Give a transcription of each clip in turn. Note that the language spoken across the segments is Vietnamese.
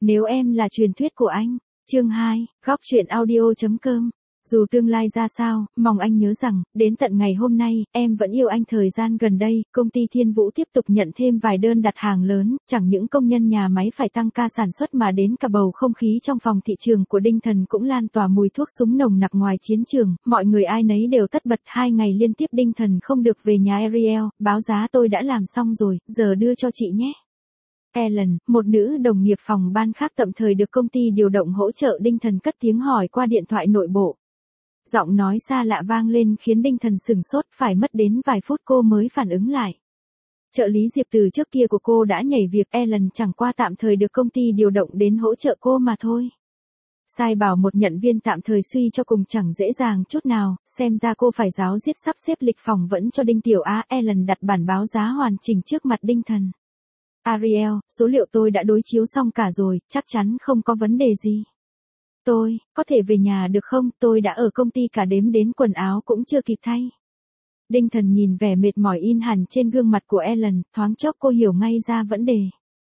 Nếu em là truyền thuyết của anh. Chương 2, góc truyện audio.com. Dù tương lai ra sao, mong anh nhớ rằng, đến tận ngày hôm nay, em vẫn yêu anh. Thời gian gần đây, công ty Thiên Vũ tiếp tục nhận thêm vài đơn đặt hàng lớn, chẳng những công nhân nhà máy phải tăng ca sản xuất mà đến cả bầu không khí trong phòng thị trường của Đinh Thần cũng lan tỏa mùi thuốc súng nồng nặc. Ngoài chiến trường, mọi người ai nấy đều tất bật. 2 ngày liên tiếp Đinh Thần không được về nhà. Ariel, báo giá tôi đã làm xong rồi, giờ đưa cho chị nhé. Ellen, một nữ đồng nghiệp phòng ban khác tạm thời được công ty điều động hỗ trợ Đinh Thần cất tiếng hỏi qua điện thoại nội bộ. Giọng nói xa lạ vang lên khiến Đinh Thần sửng sốt, phải mất đến vài phút cô mới phản ứng lại. Trợ lý Diệp Từ trước kia của cô đã nhảy việc. Ellen chẳng qua tạm thời được công ty điều động đến hỗ trợ cô mà thôi. Sai bảo một nhận viên tạm thời suy cho cùng chẳng dễ dàng chút nào, xem ra cô phải ráo riết sắp xếp lịch phỏng vấn cho Đinh Tiểu Á. Ellen đặt bản báo giá hoàn chỉnh trước mặt Đinh Thần. Ariel, số liệu tôi đã đối chiếu xong cả rồi, chắc chắn không có vấn đề gì. Tôi, có thể về nhà được không? Tôi đã ở công ty cả đêm đến quần áo cũng chưa kịp thay. Đinh Thần nhìn vẻ mệt mỏi in hẳn trên gương mặt của Ellen, thoáng chốc cô hiểu ngay ra vấn đề.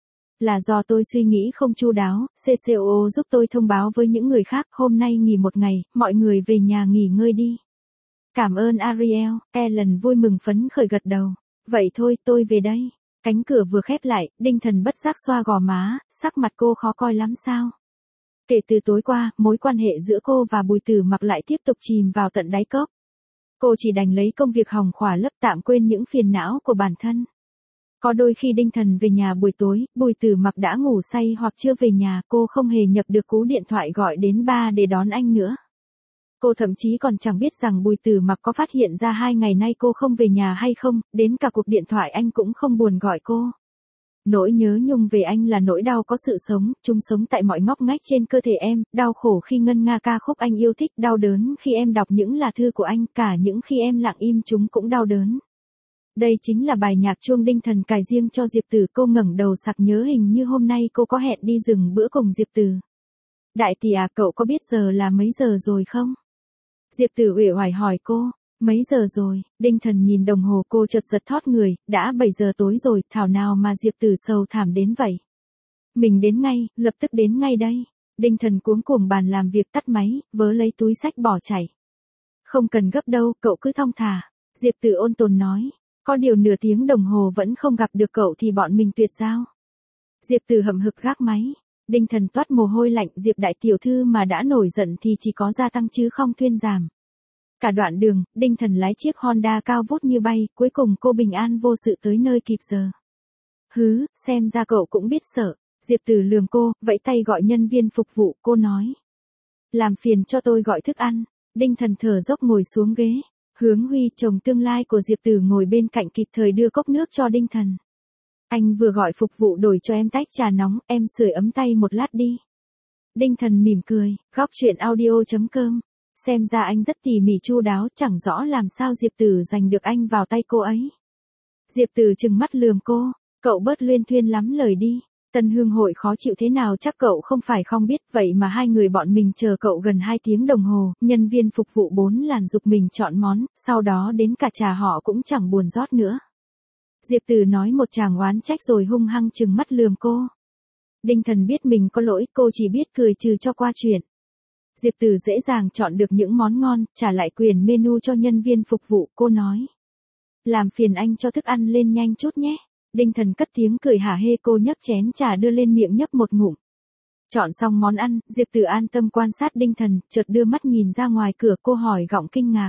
Là do tôi suy nghĩ không chu đáo, CCO giúp tôi thông báo với những người khác, hôm nay nghỉ một ngày, mọi người về nhà nghỉ ngơi đi. Cảm ơn Ariel. Ellen vui mừng phấn khởi gật đầu. Vậy thôi, tôi về đây. Cánh cửa vừa khép lại, Đinh Thần bất giác xoa gò má, sắc mặt cô khó coi lắm sao? Kể từ tối qua, mối quan hệ giữa cô và Bùi Tử Mặc lại tiếp tục chìm vào tận đáy cốc. Cô chỉ đành lấy công việc hòng khỏa lấp tạm quên những phiền não của bản thân. Có đôi khi Đinh Thần về nhà buổi tối, Bùi Tử Mặc đã ngủ say hoặc chưa về nhà, cô không hề nhập được cú điện thoại gọi đến ba để đón anh nữa. Cô thậm chí còn chẳng biết rằng Bùi Tử Mặc có phát hiện ra 2 ngày nay cô không về nhà hay không, đến cả cuộc điện thoại anh cũng không buồn gọi cô. Nỗi nhớ nhung về anh là nỗi đau có sự sống, chúng sống tại mọi ngóc ngách trên cơ thể em, đau khổ khi ngân nga ca khúc anh yêu thích, đau đớn khi em đọc những là thư của anh, cả những khi em lặng im chúng cũng đau đớn. Đây chính là bài nhạc chuông Đinh Thần cài riêng cho Diệp Từ. Cô ngẩng đầu sặc nhớ hình như hôm nay cô có hẹn đi dừng bữa cùng Diệp Từ. Đại tỷ à, cậu có biết giờ là mấy giờ rồi không? Diệp Tử uể oải hỏi cô. Mấy giờ rồi? Đinh Thần nhìn đồng hồ, cô chợt giật thót người, đã 7 giờ tối rồi, thảo nào mà Diệp Tử sầu thảm đến vậy. Mình đến ngay, lập tức đến ngay đây. Đinh Thần cuống cuồng bàn làm việc tắt máy, vớ lấy túi xách bỏ chạy. Không cần gấp đâu, cậu cứ thong thả. Diệp Tử ôn tồn nói. Có điều nửa tiếng đồng hồ vẫn không gặp được cậu thì bọn mình tuyệt giao. Diệp Tử hậm hực gác máy. Đinh Thần toát mồ hôi lạnh. Diệp đại tiểu thư mà đã nổi giận thì chỉ có gia tăng chứ không thuyên giảm. Cả đoạn đường, Đinh Thần lái chiếc Honda cao vút như bay, cuối cùng cô bình an vô sự tới nơi kịp giờ. Hứ, xem ra cậu cũng biết sợ. Diệp Tử lườm cô, vẫy tay gọi nhân viên phục vụ, cô nói. Làm phiền cho tôi gọi thức ăn. Đinh Thần thở dốc ngồi xuống ghế. Hướng Huy, chồng tương lai của Diệp Tử ngồi bên cạnh kịp thời đưa cốc nước cho Đinh Thần. Anh vừa gọi phục vụ đổi cho em tách trà nóng, em sưởi ấm tay một lát đi. Đinh Thần mỉm cười, góc truyện audio.com. Xem ra anh rất tỉ mỉ chu đáo, chẳng rõ làm sao Diệp Tử giành được anh vào tay cô ấy. Diệp Tử trừng mắt lườm cô, cậu bớt luyên thuyên lắm lời đi. Tân hương hội khó chịu thế nào chắc cậu không phải không biết, vậy mà 2 người bọn mình chờ cậu gần 2 tiếng đồng hồ, nhân viên phục vụ 4 làn giục mình chọn món, sau đó đến cả trà họ cũng chẳng buồn rót nữa. Diệp Tử nói một tràng oán trách rồi hung hăng trừng mắt lườm cô. Đinh Thần biết mình có lỗi, cô chỉ biết cười trừ cho qua chuyện. Diệp Tử dễ dàng chọn được những món ngon, trả lại quyền menu cho nhân viên phục vụ, cô nói. Làm phiền anh cho thức ăn lên nhanh chút nhé. Đinh Thần cất tiếng cười hả hê, cô nhấc chén trà đưa lên miệng nhấp một ngụm. Chọn xong món ăn, Diệp Tử an tâm quan sát Đinh Thần, chợt đưa mắt nhìn ra ngoài cửa, cô hỏi gọng kinh ngạc.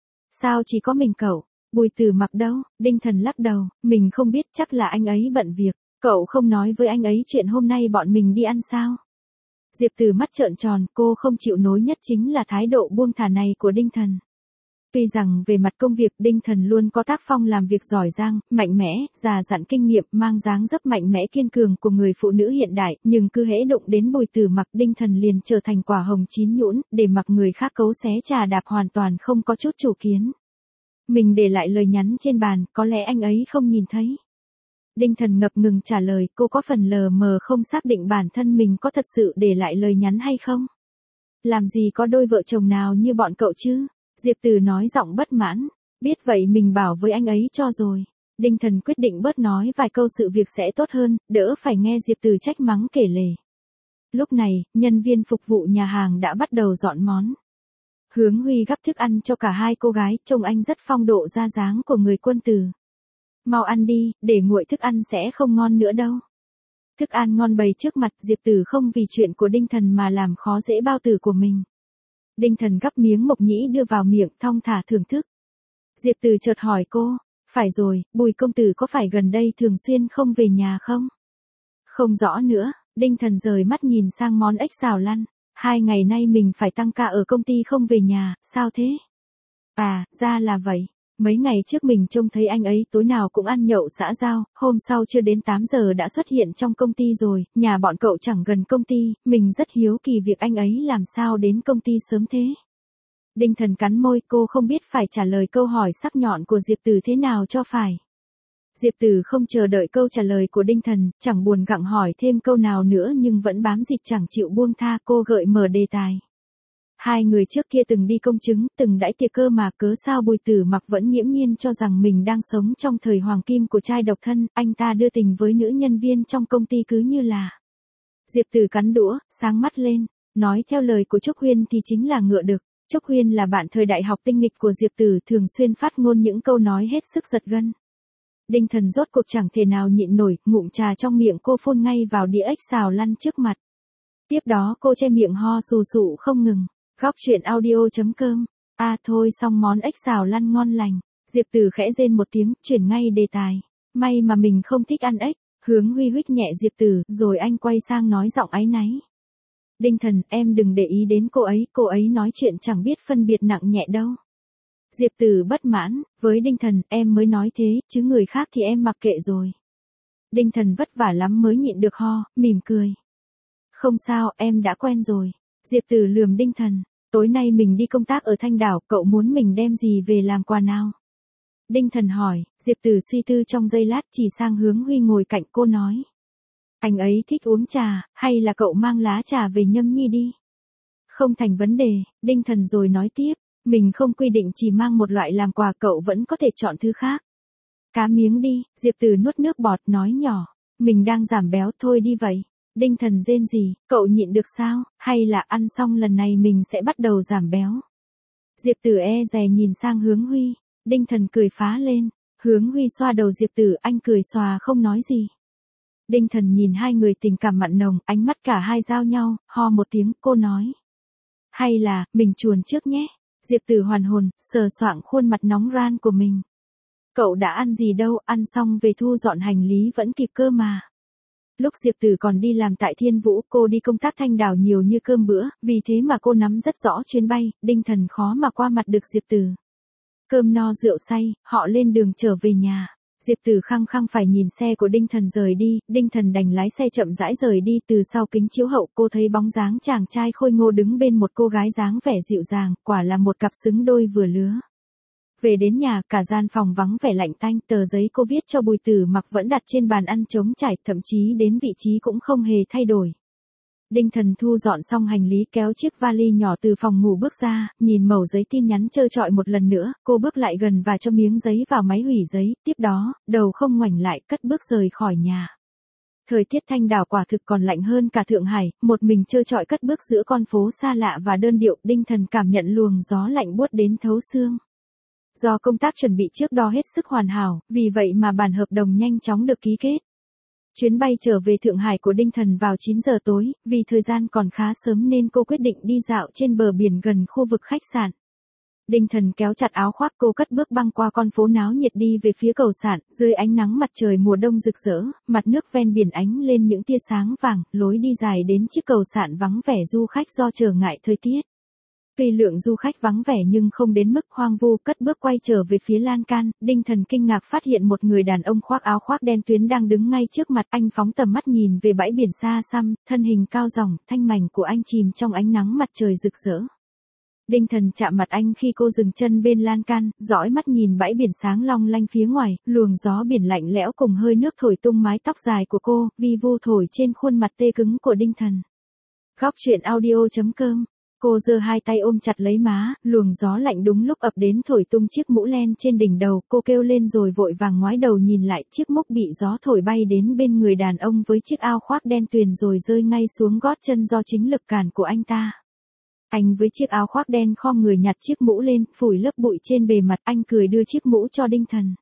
Sao chỉ có mình cậu? Bùi Tử Mặc đâu? Đinh Thần lắc đầu, mình không biết, chắc là anh ấy bận việc. Cậu không nói với anh ấy chuyện hôm nay bọn mình đi ăn sao? Diệp Tử mắt trợn tròn, cô không chịu nổi nhất chính là thái độ buông thả này của Đinh Thần. Tuy rằng về mặt công việc Đinh Thần luôn có tác phong làm việc giỏi giang, mạnh mẽ, già dặn kinh nghiệm, mang dáng dấp mạnh mẽ kiên cường của người phụ nữ hiện đại, nhưng cứ hễ đụng đến Bùi Tử Mặc Đinh Thần liền trở thành quả hồng chín nhũn, để mặc người khác cấu xé trà đạp hoàn toàn không có chút chủ kiến. Mình để lại lời nhắn trên bàn, có lẽ anh ấy không nhìn thấy. Đinh Thần ngập ngừng trả lời, cô có phần lờ mờ không xác định bản thân mình có thật sự để lại lời nhắn hay không. Làm gì có đôi vợ chồng nào như bọn cậu chứ? Diệp Tử nói giọng bất mãn. Biết vậy mình bảo với anh ấy cho rồi. Đinh Thần quyết định bớt nói vài câu sự việc sẽ tốt hơn, đỡ phải nghe Diệp Tử trách mắng kể lể. Lúc này, nhân viên phục vụ nhà hàng đã bắt đầu dọn món. Hướng Huy gắp thức ăn cho cả hai cô gái, trông anh rất phong độ ra dáng của người quân tử. Mau ăn đi, để nguội thức ăn sẽ không ngon nữa đâu. Thức ăn ngon bày trước mặt, Diệp Tử không vì chuyện của Đinh Thần mà làm khó dễ bao tử của mình. Đinh Thần gắp miếng mộc nhĩ đưa vào miệng, thong thả thưởng thức. Diệp Tử chợt hỏi cô, phải rồi, Bùi công tử có phải gần đây thường xuyên không về nhà không? Không rõ nữa, Đinh Thần rời mắt nhìn sang món ếch xào lăn. 2 ngày nay mình phải tăng ca ở công ty không về nhà, sao thế? À, ra là vậy. Mấy ngày trước mình trông thấy anh ấy tối nào cũng ăn nhậu xã giao, hôm sau chưa đến 8 giờ đã xuất hiện trong công ty rồi, nhà bọn cậu chẳng gần công ty, mình rất hiếu kỳ việc anh ấy làm sao đến công ty sớm thế. Đinh Thần cắn môi, cô không biết phải trả lời câu hỏi sắc nhọn của Diệp Tử thế nào cho phải. Diệp Tử không chờ đợi câu trả lời của Đinh Thần, chẳng buồn gặng hỏi thêm câu nào nữa nhưng vẫn bám dịt chẳng chịu buông tha, cô gợi mở đề tài. 2 người trước kia từng đi công chứng, từng đãi tiệc cơ mà cớ sao Bùi Tử Mặc vẫn nghiễm nhiên cho rằng mình đang sống trong thời hoàng kim của trai độc thân, anh ta đưa tình với nữ nhân viên trong công ty cứ như là. Diệp Tử cắn đũa, sáng mắt lên, nói theo lời của Trúc Huyên thì chính là ngựa đực. Trúc Huyên là bạn thời đại học tinh nghịch của Diệp Tử, thường xuyên phát ngôn những câu nói hết sức giật gân. Đinh Thần rốt cuộc chẳng thể nào nhịn nổi, ngụm trà trong miệng cô phun ngay vào đĩa ếch xào lăn trước mặt. Tiếp đó cô che miệng ho sù sụ không ngừng. Góc chuyện audio.com. À thôi, xong món ếch xào lăn ngon lành. Diệp Tử khẽ rên một tiếng, chuyển ngay đề tài. May mà mình không thích ăn ếch. Hướng Huy huých nhẹ Diệp Tử, rồi anh quay sang nói giọng áy náy. Đinh Thần, em đừng để ý đến cô ấy nói chuyện chẳng biết phân biệt nặng nhẹ đâu. Diệp Tử bất mãn, với Đinh Thần, em mới nói thế, chứ người khác thì em mặc kệ rồi. Đinh Thần vất vả lắm mới nhịn được ho, mỉm cười. Không sao, em đã quen rồi. Diệp Tử lườm Đinh Thần, tối nay mình đi công tác ở Thanh Đảo, cậu muốn mình đem gì về làm quà nào? Đinh Thần hỏi, Diệp Tử suy tư trong giây lát chỉ sang Hướng Huy ngồi cạnh cô nói. Anh ấy thích uống trà, hay là cậu mang lá trà về nhâm nhi đi? Không thành vấn đề, Đinh Thần rồi nói tiếp, mình không quy định chỉ mang một loại làm quà, cậu vẫn có thể chọn thứ khác. Cá miếng đi, Diệp Tử nuốt nước bọt nói nhỏ, mình đang giảm béo thôi đi vậy. Đinh Thần rên rỉ, cậu nhịn được sao, hay là ăn xong lần này mình sẽ bắt đầu giảm béo? Diệp Tử e dè nhìn sang Hướng Huy, Đinh Thần cười phá lên, Hướng Huy xoa đầu Diệp Tử, anh cười xòa không nói gì. Đinh Thần nhìn hai người tình cảm mặn nồng, ánh mắt cả hai giao nhau, ho một tiếng, cô nói. Hay là, mình chuồn trước nhé. Diệp Tử hoàn hồn, sờ soạng khuôn mặt nóng ran của mình. Cậu đã ăn gì đâu, ăn xong về thu dọn hành lý vẫn kịp cơ mà. Lúc Diệp Tử còn đi làm tại Thiên Vũ, cô đi công tác Thanh Đảo nhiều như cơm bữa, vì thế mà cô nắm rất rõ chuyến bay, Đinh Thần khó mà qua mặt được Diệp Tử. Cơm no rượu say, họ lên đường trở về nhà. Diệp Tử khăng khăng phải nhìn xe của Đinh Thần rời đi, Đinh Thần đành lái xe chậm rãi rời đi, từ sau kính chiếu hậu cô thấy bóng dáng chàng trai khôi ngô đứng bên một cô gái dáng vẻ dịu dàng, quả là một cặp xứng đôi vừa lứa. Về đến nhà, cả gian phòng vắng vẻ lạnh tanh, tờ giấy cô viết cho Bùi Tử Mặc vẫn đặt trên bàn ăn trống trải, thậm chí đến vị trí cũng không hề thay đổi. Đinh Thần thu dọn xong hành lý kéo chiếc vali nhỏ từ phòng ngủ bước ra, nhìn mẩu giấy tin nhắn trơ trọi một lần nữa, cô bước lại gần và cho miếng giấy vào máy hủy giấy, tiếp đó, đầu không ngoảnh lại, cất bước rời khỏi nhà. Thời tiết Thanh Đảo quả thực còn lạnh hơn cả Thượng Hải, một mình trơ trọi cất bước giữa con phố xa lạ và đơn điệu, Đinh Thần cảm nhận luồng gió lạnh buốt đến thấu xương. Do công tác chuẩn bị trước đó hết sức hoàn hảo, vì vậy mà bản hợp đồng nhanh chóng được ký kết. Chuyến bay trở về Thượng Hải của Đinh Thần vào 9 giờ tối, vì thời gian còn khá sớm nên cô quyết định đi dạo trên bờ biển gần khu vực khách sạn. Đinh Thần kéo chặt áo khoác, cô cất bước băng qua con phố náo nhiệt đi về phía cầu sạn, dưới ánh nắng mặt trời mùa đông rực rỡ, mặt nước ven biển ánh lên những tia sáng vàng, lối đi dài đến chiếc cầu sạn vắng vẻ du khách do trở ngại thời tiết. Tuy lượng du khách vắng vẻ nhưng không đến mức hoang vu, cất bước quay trở về phía lan can, Đinh Thần kinh ngạc phát hiện một người đàn ông khoác áo khoác đen tuyến đang đứng ngay trước mặt, anh phóng tầm mắt nhìn về bãi biển xa xăm, thân hình cao ròng, thanh mảnh của anh chìm trong ánh nắng mặt trời rực rỡ. Đinh Thần chạm mặt anh khi cô dừng chân bên lan can, dõi mắt nhìn bãi biển sáng long lanh phía ngoài, luồng gió biển lạnh lẽo cùng hơi nước thổi tung mái tóc dài của cô, vi vu thổi trên khuôn mặt tê cứng của Đinh Thần. Góc chuyện audio.com Cô giơ hai tay ôm chặt lấy má, luồng gió lạnh đúng lúc ập đến thổi tung chiếc mũ len trên đỉnh đầu, cô kêu lên rồi vội vàng ngoái đầu nhìn lại, chiếc mũ bị gió thổi bay đến bên người đàn ông với chiếc áo khoác đen tuyền rồi rơi ngay xuống gót chân do chính lực cản của anh ta. Anh với chiếc áo khoác đen khom người nhặt chiếc mũ lên, phủi lớp bụi trên bề mặt, anh cười đưa chiếc mũ cho Đinh Thần.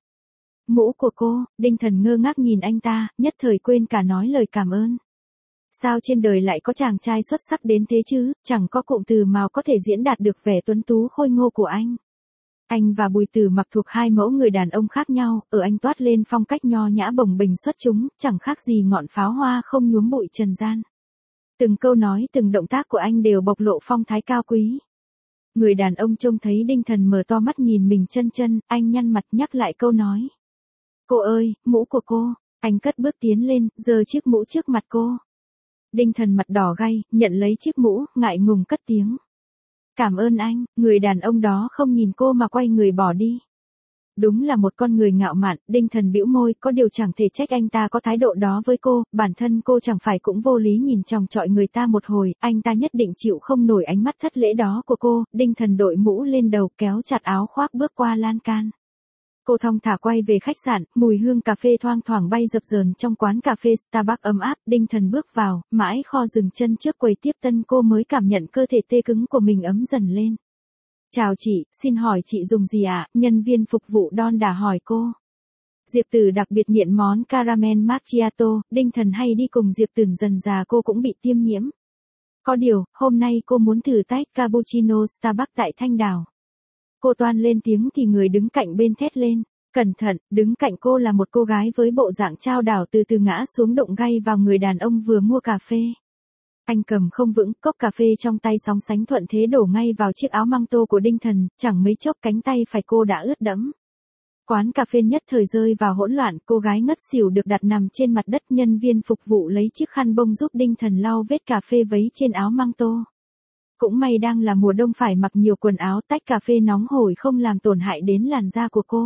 Mũ của cô, Đinh Thần ngơ ngác nhìn anh ta, nhất thời quên cả nói lời cảm ơn. Sao trên đời lại có chàng trai xuất sắc đến thế chứ, chẳng có cụm từ nào có thể diễn đạt được vẻ tuấn tú khôi ngô của anh. Anh và Bùi Tử Mặc thuộc hai mẫu người đàn ông khác nhau, ở anh toát lên phong cách nho nhã bồng bềnh xuất chúng, chẳng khác gì ngọn pháo hoa không nhuốm bụi trần gian. Từng câu nói, từng động tác của anh đều bộc lộ phong thái cao quý. Người đàn ông trông thấy Đinh Thần mở to mắt nhìn mình chân chân, anh nhăn mặt nhắc lại câu nói. Cô ơi, mũ của cô, anh cất bước tiến lên, giơ chiếc mũ trước mặt cô. Đinh Thần mặt đỏ gay, nhận lấy chiếc mũ, ngại ngùng cất tiếng. Cảm ơn anh, người đàn ông đó không nhìn cô mà quay người bỏ đi. Đúng là một con người ngạo mạn, Đinh Thần bĩu môi, có điều chẳng thể trách anh ta có thái độ đó với cô, bản thân cô chẳng phải cũng vô lý nhìn chòng chọi người ta một hồi, anh ta nhất định chịu không nổi ánh mắt thất lễ đó của cô, Đinh Thần đội mũ lên đầu kéo chặt áo khoác bước qua lan can. Cô thong thả quay về khách sạn, mùi hương cà phê thoang thoảng bay dập dờn trong quán cà phê Starbucks ấm áp, Đinh Thần bước vào, mãi kho dừng chân trước quầy tiếp tân cô mới cảm nhận cơ thể tê cứng của mình ấm dần lên. Chào chị, xin hỏi chị dùng gì ạ? Nhân viên phục vụ đon đả hỏi cô. Diệp Tử đặc biệt nghiện món caramel macchiato, Đinh Thần hay đi cùng Diệp Tử dần già cô cũng bị tiêm nhiễm. Có điều, hôm nay cô muốn thử tách cappuccino Starbucks tại Thanh Đảo. Cô toan lên tiếng thì người đứng cạnh bên thét lên. Cẩn thận, đứng cạnh cô là một cô gái với bộ dạng trao đảo từ từ ngã xuống đụng gay vào người đàn ông vừa mua cà phê. Anh cầm không vững, cốc cà phê trong tay sóng sánh thuận thế đổ ngay vào chiếc áo măng tô của Đinh Thần, chẳng mấy chốc cánh tay phải cô đã ướt đẫm. Quán cà phê nhất thời rơi vào hỗn loạn, cô gái ngất xỉu được đặt nằm trên mặt đất, nhân viên phục vụ lấy chiếc khăn bông giúp Đinh Thần lau vết cà phê vấy trên áo măng tô. Cũng may đang là mùa đông phải mặc nhiều quần áo, tách cà phê nóng hổi không làm tổn hại đến làn da của cô.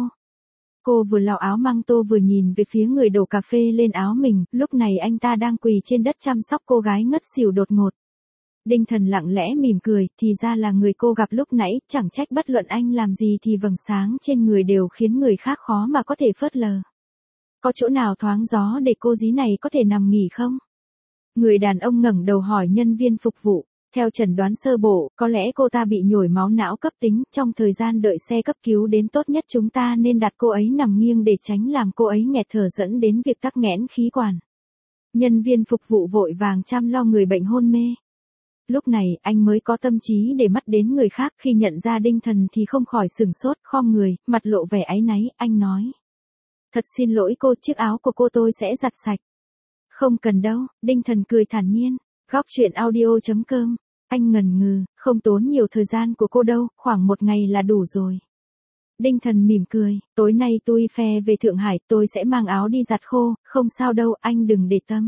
Cô vừa lau áo măng tô vừa nhìn về phía người đổ cà phê lên áo mình, lúc này anh ta đang quỳ trên đất chăm sóc cô gái ngất xỉu đột ngột. Đinh Thần lặng lẽ mỉm cười, thì ra là người cô gặp lúc nãy, chẳng trách bất luận anh làm gì thì vầng sáng trên người đều khiến người khác khó mà có thể phớt lờ. Có chỗ nào thoáng gió để cô dí này có thể nằm nghỉ không? Người đàn ông ngẩng đầu hỏi nhân viên phục vụ. Theo chẩn đoán sơ bộ, có lẽ cô ta bị nhồi máu não cấp tính, trong thời gian đợi xe cấp cứu đến tốt nhất chúng ta nên đặt cô ấy nằm nghiêng để tránh làm cô ấy nghẹt thở dẫn đến việc tắc nghẽn khí quản. Nhân viên phục vụ vội vàng chăm lo người bệnh hôn mê. Lúc này, anh mới có tâm trí để mắt đến người khác, khi nhận ra Đinh Thần thì không khỏi sửng sốt, khom người, mặt lộ vẻ áy náy, anh nói. Thật xin lỗi cô, chiếc áo của cô tôi sẽ giặt sạch. Không cần đâu, Đinh Thần cười thản nhiên. Góc chuyện audio.com. Anh ngần ngừ, không tốn nhiều thời gian của cô đâu, khoảng một ngày là đủ rồi. Đinh Thần mỉm cười, tối nay tôi phe về Thượng Hải, tôi sẽ mang áo đi giặt khô, không sao đâu, anh đừng để tâm.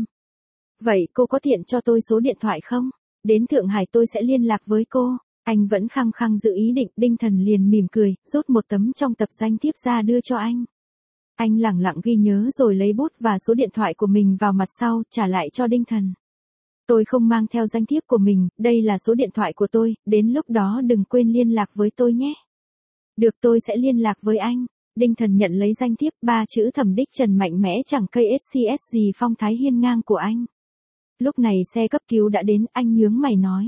Vậy cô có tiện cho tôi số điện thoại không? Đến Thượng Hải tôi sẽ liên lạc với cô. Anh vẫn khăng khăng giữ ý định, Đinh Thần liền mỉm cười, rút một tấm trong tập danh thiếp ra đưa cho anh. Anh lẳng lặng ghi nhớ rồi lấy bút và số điện thoại của mình vào mặt sau, trả lại cho Đinh Thần. Tôi không mang theo danh thiếp của mình, đây là số điện thoại của tôi, đến lúc đó đừng quên liên lạc với tôi nhé. Được, tôi sẽ liên lạc với anh. Đinh Thần nhận lấy danh thiếp, 3 chữ Thẩm Đích Trần mạnh mẽ chẳng cây SCS gì phong thái hiên ngang của anh. Lúc này xe cấp cứu đã đến, anh nhướng mày nói.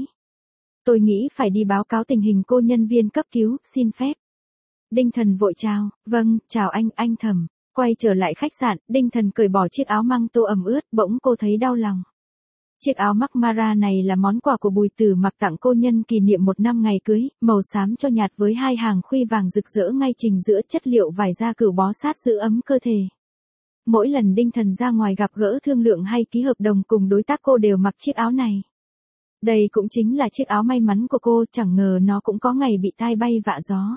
Tôi nghĩ phải đi báo cáo tình hình cô, nhân viên cấp cứu, xin phép. Đinh Thần vội chào, vâng, chào anh Thẩm. Quay trở lại khách sạn, Đinh Thần cởi bỏ chiếc áo măng tô ẩm ướt, bỗng cô thấy đau lòng. Chiếc áo mắc Mara này là món quà của Bùi Tử Mặc tặng cô nhân kỷ niệm 1 năm ngày cưới, màu xám cho nhạt với 2 hàng khuy vàng rực rỡ ngay trình giữa, chất liệu vải da cừu bó sát giữ ấm cơ thể. Mỗi lần Đinh Thần ra ngoài gặp gỡ thương lượng hay ký hợp đồng cùng đối tác cô đều mặc chiếc áo này. Đây cũng chính là chiếc áo may mắn của cô, chẳng ngờ nó cũng có ngày bị tai bay vạ gió.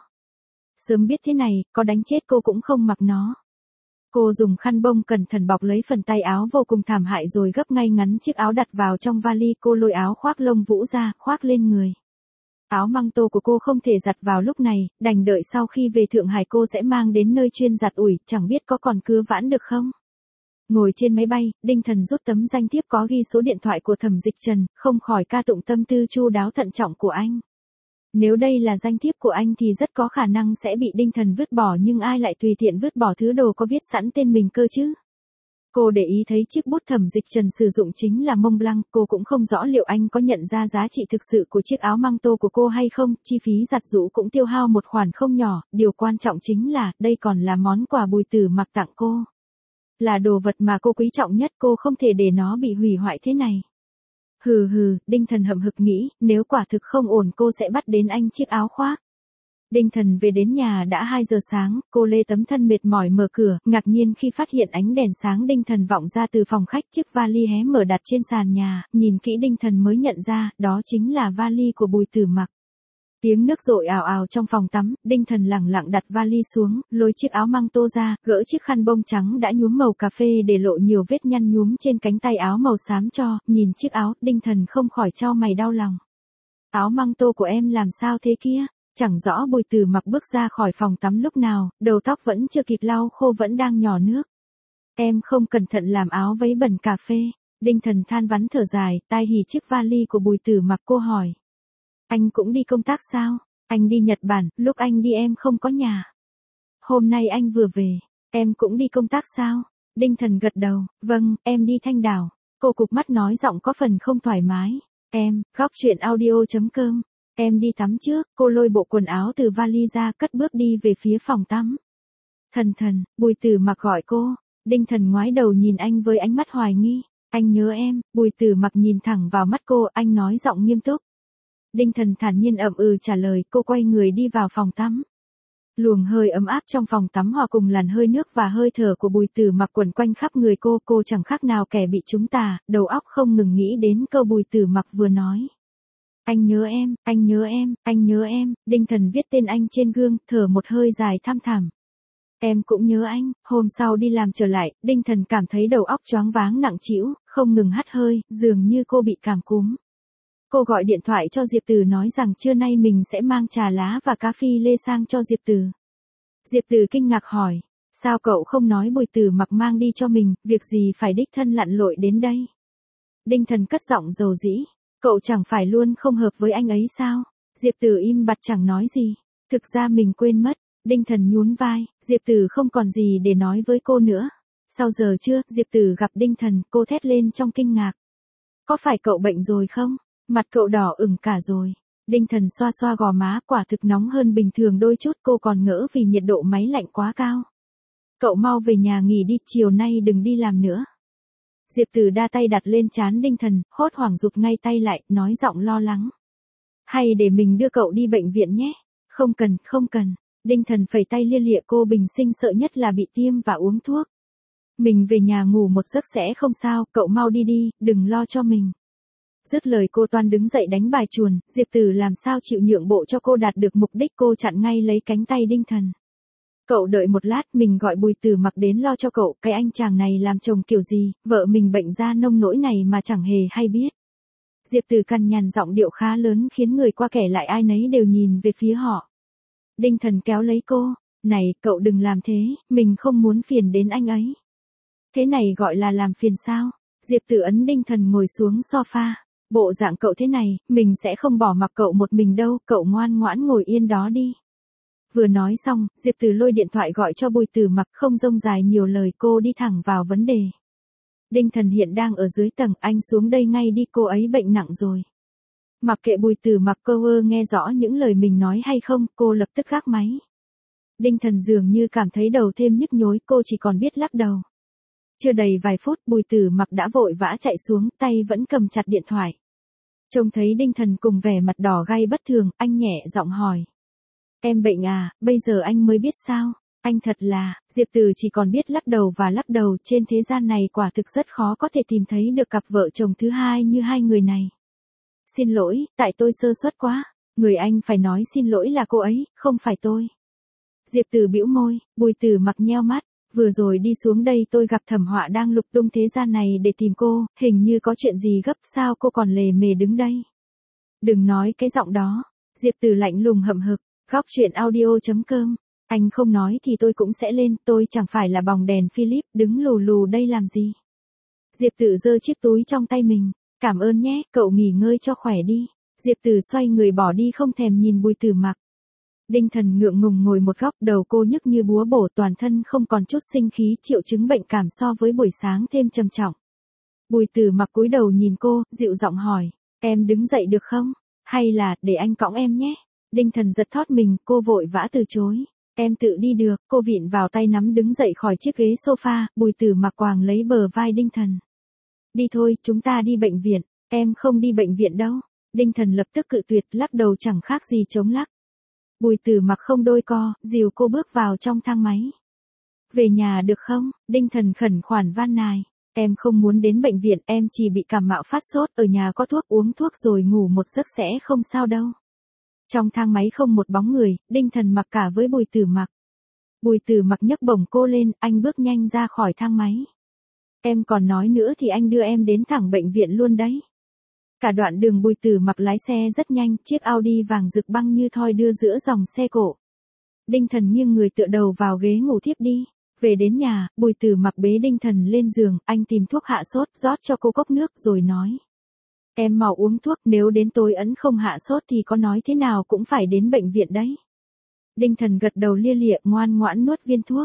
Sớm biết thế này, có đánh chết cô cũng không mặc nó. Cô dùng khăn bông cẩn thận bọc lấy phần tay áo vô cùng thảm hại rồi gấp ngay ngắn chiếc áo đặt vào trong vali, cô lôi áo khoác lông vũ ra, khoác lên người. Áo măng tô của cô không thể giặt vào lúc này, đành đợi sau khi về Thượng Hải cô sẽ mang đến nơi chuyên giặt ủi, chẳng biết có còn cưa vãn được không. Ngồi trên máy bay, Đinh Thần rút tấm danh thiếp có ghi số điện thoại của Thẩm Dịch Trần, không khỏi ca tụng tâm tư chu đáo thận trọng của anh. Nếu đây là danh thiếp của anh thì rất có khả năng sẽ bị Đinh Thần vứt bỏ, nhưng ai lại tùy tiện vứt bỏ thứ đồ có viết sẵn tên mình cơ chứ? Cô để ý thấy chiếc bút Thẩm Dịch Trần sử dụng chính là Mont Blanc, cô cũng không rõ liệu anh có nhận ra giá trị thực sự của chiếc áo măng tô của cô hay không, chi phí giặt giũ cũng tiêu hao một khoản không nhỏ, điều quan trọng chính là, đây còn là món quà Bùi Tử Mặc tặng cô. Là đồ vật mà cô quý trọng nhất, cô không thể để nó bị hủy hoại thế này. Hừ hừ, Đinh Thần hậm hực nghĩ, nếu quả thực không ổn cô sẽ bắt đến anh chiếc áo khoác. Đinh Thần về đến nhà đã 2 giờ sáng, cô lê tấm thân mệt mỏi mở cửa, ngạc nhiên khi phát hiện ánh đèn sáng. Đinh Thần vọng ra từ phòng khách, chiếc vali hé mở đặt trên sàn nhà, nhìn kỹ Đinh Thần mới nhận ra, đó chính là vali của Bùi Tử Mặc. Tiếng nước dội ào ào trong phòng tắm, Đinh Thần lẳng lặng đặt vali xuống, lôi chiếc áo măng tô ra, gỡ chiếc khăn bông trắng đã nhuốm màu cà phê để lộ nhiều vết nhăn nhúm trên cánh tay áo màu xám cho, nhìn chiếc áo, Đinh Thần không khỏi chau mày đau lòng. Áo măng tô của em làm sao thế kia? Chẳng rõ Bùi Tử Mặc bước ra khỏi phòng tắm lúc nào, đầu tóc vẫn chưa kịp lau khô vẫn đang nhỏ nước. Em không cẩn thận làm áo vấy bẩn cà phê. Đinh Thần than vãn thở dài, tai hì chiếc vali của Bùi Tử Mặc. Cô hỏi. Anh cũng đi công tác sao? Anh đi Nhật Bản, lúc anh đi em không có nhà. Hôm nay anh vừa về, em cũng đi công tác sao? Đinh Thần gật đầu, vâng, em đi Thanh Đảo. Cô cụp mắt nói giọng có phần không thoải mái. Em, góc chuyện audio.com. Em đi tắm trước, cô lôi bộ quần áo từ vali ra, cất bước đi về phía phòng tắm. Thần, Bùi Tử Mặc gọi cô. Đinh Thần ngoái đầu nhìn anh với ánh mắt hoài nghi. Anh nhớ em. Bùi Tử Mặc nhìn thẳng vào mắt cô, anh nói giọng nghiêm túc. Đinh Thần thản nhiên ậm ừ trả lời, cô quay người đi vào phòng tắm. Luồng hơi ấm áp trong phòng tắm hòa cùng làn hơi nước và hơi thở của Bùi Tử Mặc quẩn quanh khắp người cô chẳng khác nào kẻ bị trúng tà, đầu óc không ngừng nghĩ đến câu Bùi Tử Mặc vừa nói. Anh nhớ em, anh nhớ em, anh nhớ em. Đinh Thần viết tên anh trên gương, thở một hơi dài thăm thẳm. Em cũng nhớ anh. Hôm sau đi làm trở lại, Đinh Thần cảm thấy đầu óc choáng váng nặng trĩu, không ngừng hắt hơi, dường như cô bị cảm cúm. Cô gọi điện thoại cho Diệp Từ nói rằng trưa nay mình sẽ mang trà lá và cà phê lê sang cho Diệp Từ. Diệp Từ kinh ngạc hỏi, sao cậu không nói Bùi Tử Mặc mang đi cho mình, việc gì phải đích thân lặn lội đến đây? Đinh Thần cất giọng dầu dĩ, cậu chẳng phải luôn không hợp với anh ấy sao? Diệp Từ im bặt chẳng nói gì, thực ra mình quên mất. Đinh Thần nhún vai, Diệp Từ không còn gì để nói với cô nữa. Sau giờ trưa, Diệp Từ gặp Đinh Thần, cô thét lên trong kinh ngạc. Có phải cậu bệnh rồi không? Mặt cậu đỏ ửng cả rồi. Đinh Thần xoa xoa gò má, quả thực nóng hơn bình thường đôi chút, cô còn ngỡ vì nhiệt độ máy lạnh quá cao. Cậu mau về nhà nghỉ đi, chiều nay đừng đi làm nữa. Diệp Từ đa tay đặt lên trán Đinh Thần, hốt hoảng rụt ngay tay lại, nói giọng lo lắng. Hay để mình đưa cậu đi bệnh viện nhé. Không cần. Đinh Thần phẩy tay lia lịa, cô bình sinh sợ nhất là bị tiêm và uống thuốc. Mình về nhà ngủ một giấc sẽ không sao, cậu mau đi, đừng lo cho mình. Dứt lời cô toan đứng dậy đánh bài chuồn, Diệp Từ làm sao chịu nhượng bộ cho cô đạt được mục đích, cô chặn ngay lấy cánh tay Đinh Thần. Cậu đợi một lát, mình gọi Bùi Tử Mặc đến lo cho cậu, cái anh chàng này làm chồng kiểu gì, vợ mình bệnh ra nông nỗi này mà chẳng hề hay biết. Diệp Từ cằn nhằn giọng điệu khá lớn khiến người qua kẻ lại ai nấy đều nhìn về phía họ. Đinh Thần kéo lấy cô, này, cậu đừng làm thế, mình không muốn phiền đến anh ấy. Thế này gọi là làm phiền sao? Diệp Từ ấn Đinh Thần ngồi xuống sofa. Bộ dạng cậu thế này, mình sẽ không bỏ mặc cậu một mình đâu, cậu ngoan ngoãn ngồi yên đó đi. Vừa nói xong, Diệp Từ lôi điện thoại gọi cho Bùi Tử Mặc, không rông dài nhiều lời, cô đi thẳng vào vấn đề. Đinh Thần hiện đang ở dưới tầng, anh xuống đây ngay đi, cô ấy bệnh nặng rồi. Mặc kệ Bùi Tử Mặc nghe rõ những lời mình nói hay không, cô lập tức gác máy. Đinh Thần dường như cảm thấy đầu thêm nhức nhối, cô chỉ còn biết lắc đầu. Chưa đầy vài phút, Bùi Tử Mặc đã vội vã chạy xuống, tay vẫn cầm chặt điện thoại. Trông thấy Đinh Thần cùng vẻ mặt đỏ gay bất thường, anh nhẹ giọng hỏi. Em bệnh à, bây giờ anh mới biết sao? Anh thật là, Diệp Từ chỉ còn biết lắc đầu và lắc đầu, trên thế gian này quả thực rất khó có thể tìm thấy được cặp vợ chồng thứ hai như hai người này. Xin lỗi, tại tôi sơ suất quá, người anh phải nói xin lỗi là cô ấy, không phải tôi. Diệp Từ bĩu môi, Bùi Tử Mặc nheo mắt. Vừa rồi đi xuống đây tôi gặp Thẩm Họa đang lục tung thế gian này để tìm cô, hình như có chuyện gì gấp, sao cô còn lề mề đứng đây? Đừng nói cái giọng đó. Diệp Từ lạnh lùng hậm hực, góc chuyện audio.com. Anh không nói thì tôi cũng sẽ lên, tôi chẳng phải là bóng đèn Philip, đứng lù lù đây làm gì. Diệp Tử giơ chiếc túi trong tay mình, cảm ơn nhé, cậu nghỉ ngơi cho khỏe đi. Diệp Tử xoay người bỏ đi không thèm nhìn Bùi Tử Mặc. Đinh Thần ngượng ngùng ngồi một góc, đầu cô nhức như búa bổ, toàn thân không còn chút sinh khí, triệu chứng bệnh cảm so với buổi sáng thêm trầm trọng. Bùi Tử Mặc cúi đầu nhìn cô, dịu giọng hỏi, em đứng dậy được không? Hay là, để anh cõng em nhé? Đinh Thần giật thót mình, cô vội vã từ chối. Em tự đi được, cô vịn vào tay nắm đứng dậy khỏi chiếc ghế sofa, Bùi Tử Mặc quàng lấy bờ vai Đinh Thần. Đi thôi, chúng ta đi bệnh viện, em không đi bệnh viện đâu. Đinh Thần lập tức cự tuyệt, lắc đầu chẳng khác gì chống lắc. Bùi Tử Mặc không đôi co, dìu cô bước vào trong thang máy. Về nhà được không? Đinh Thần khẩn khoản van nài. Em không muốn đến bệnh viện, em chỉ bị cảm mạo phát sốt, ở nhà có thuốc, uống thuốc rồi ngủ một giấc sẽ không sao đâu. Trong thang máy không một bóng người, Đinh Thần mặc cả với Bùi Tử Mặc. Bùi Tử Mặc nhấc bổng cô lên, anh bước nhanh ra khỏi thang máy. Em còn nói nữa thì anh đưa em đến thẳng bệnh viện luôn đấy. Cả đoạn đường Bùi Tử Mặc lái xe rất nhanh, chiếc Audi vàng rực băng như thoi đưa giữa dòng xe cộ. Đinh Thần nghiêng người tựa đầu vào ghế ngủ thiếp đi. Về đến nhà, Bùi Tử Mặc bế Đinh Thần lên giường, anh tìm thuốc hạ sốt, rót cho cô cốc nước rồi nói. Em mau uống thuốc, nếu đến tối ẩn không hạ sốt thì có nói thế nào cũng phải đến bệnh viện đấy. Đinh Thần gật đầu lia lịa, ngoan ngoãn nuốt viên thuốc.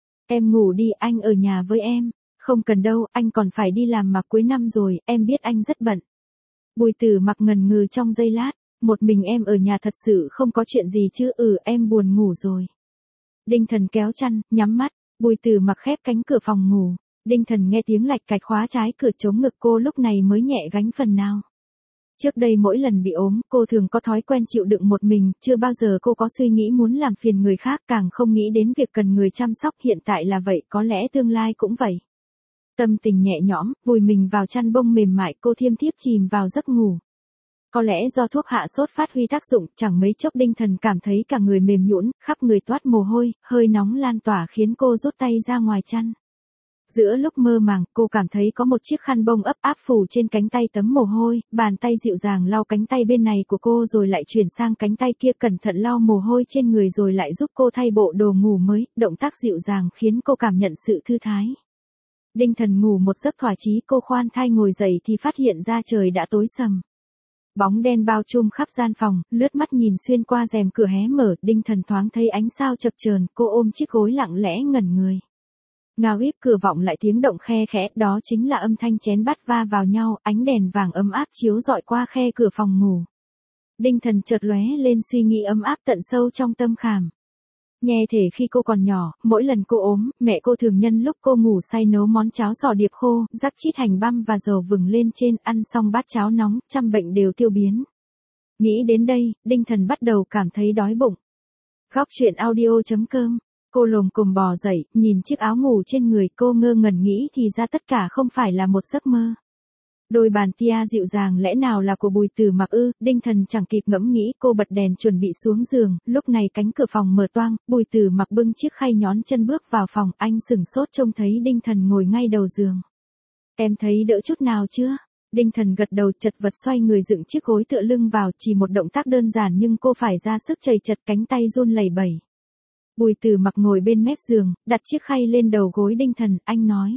Em ngủ đi, anh ở nhà với em. Không cần đâu, anh còn phải đi làm mà cuối năm rồi, em biết anh rất bận. Bùi Tử Mặc ngần ngừ trong giây lát, một mình em ở nhà thật sự không có chuyện gì chứ? Em buồn ngủ rồi. Đinh Thần kéo chăn, nhắm mắt, Bùi Tử Mặc khép cánh cửa phòng ngủ. Đinh Thần nghe tiếng lạch cạch khóa trái cửa chống ngực, cô lúc này mới nhẹ gánh phần nào. Trước đây mỗi lần bị ốm, cô thường có thói quen chịu đựng một mình, chưa bao giờ cô có suy nghĩ muốn làm phiền người khác, càng không nghĩ đến việc cần người chăm sóc, hiện tại là vậy, có lẽ tương lai cũng vậy. Tâm tình nhẹ nhõm, vùi mình vào chăn bông mềm mại, cô thiêm thiếp chìm vào giấc ngủ. Có lẽ do thuốc hạ sốt phát huy tác dụng, chẳng mấy chốc Đinh Thần cảm thấy cả người mềm nhũn, khắp người toát mồ hôi, hơi nóng lan tỏa khiến cô rút tay ra ngoài chăn. Giữa lúc mơ màng, cô cảm thấy có một chiếc khăn bông ấp áp phủ trên cánh tay tấm mồ hôi, bàn tay dịu dàng lau cánh tay bên này của cô rồi lại chuyển sang cánh tay kia, cẩn thận lau mồ hôi trên người rồi lại giúp cô thay bộ đồ ngủ mới, động tác dịu dàng khiến cô cảm nhận sự thư thái. Đinh Thần ngủ một giấc thỏa chí, cô khoan thai ngồi dậy thì phát hiện ra trời đã tối sầm. Bóng đen bao trùm khắp gian phòng, lướt mắt nhìn xuyên qua rèm cửa hé mở, Đinh Thần thoáng thấy ánh sao chập chờn, cô ôm chiếc gối lặng lẽ ngẩn người. Ngao íp cửa vọng lại tiếng động khe khẽ, đó chính là âm thanh chén bát va vào nhau, ánh đèn vàng ấm áp chiếu rọi qua khe cửa phòng ngủ. Đinh Thần chợt lóe lên suy nghĩ ấm áp tận sâu trong tâm khảm. Nghe thể khi cô còn nhỏ, mỗi lần cô ốm, mẹ cô thường nhân lúc cô ngủ say nấu món cháo giò điệp khô, rắc chít hành băm và dầu vừng lên trên, ăn xong bát cháo nóng, trăm bệnh đều tiêu biến. Nghĩ đến đây, Đinh Thần bắt đầu cảm thấy đói bụng. Góc truyện audio.com. Cô lồm cồm bò dậy, nhìn chiếc áo ngủ trên người, cô ngơ ngẩn nghĩ thì ra tất cả không phải là một giấc mơ. Đôi bàn tia dịu dàng lẽ nào là của Bùi Tử Mặc ư? Đinh Thần chẳng kịp ngẫm nghĩ, cô bật đèn chuẩn bị xuống giường, lúc này cánh cửa phòng mở toang, Bùi Tử Mặc bưng chiếc khay nhón chân bước vào phòng, anh sửng sốt trông thấy Đinh Thần ngồi ngay đầu giường. Em thấy đỡ chút nào chưa? Đinh Thần gật đầu, chật vật xoay người dựng chiếc gối tựa lưng vào, chỉ một động tác đơn giản nhưng cô phải ra sức chầy chật, cánh tay run lẩy bẩy. Bùi Tử Mặc ngồi bên mép giường, đặt chiếc khay lên đầu gối Đinh Thần, anh nói.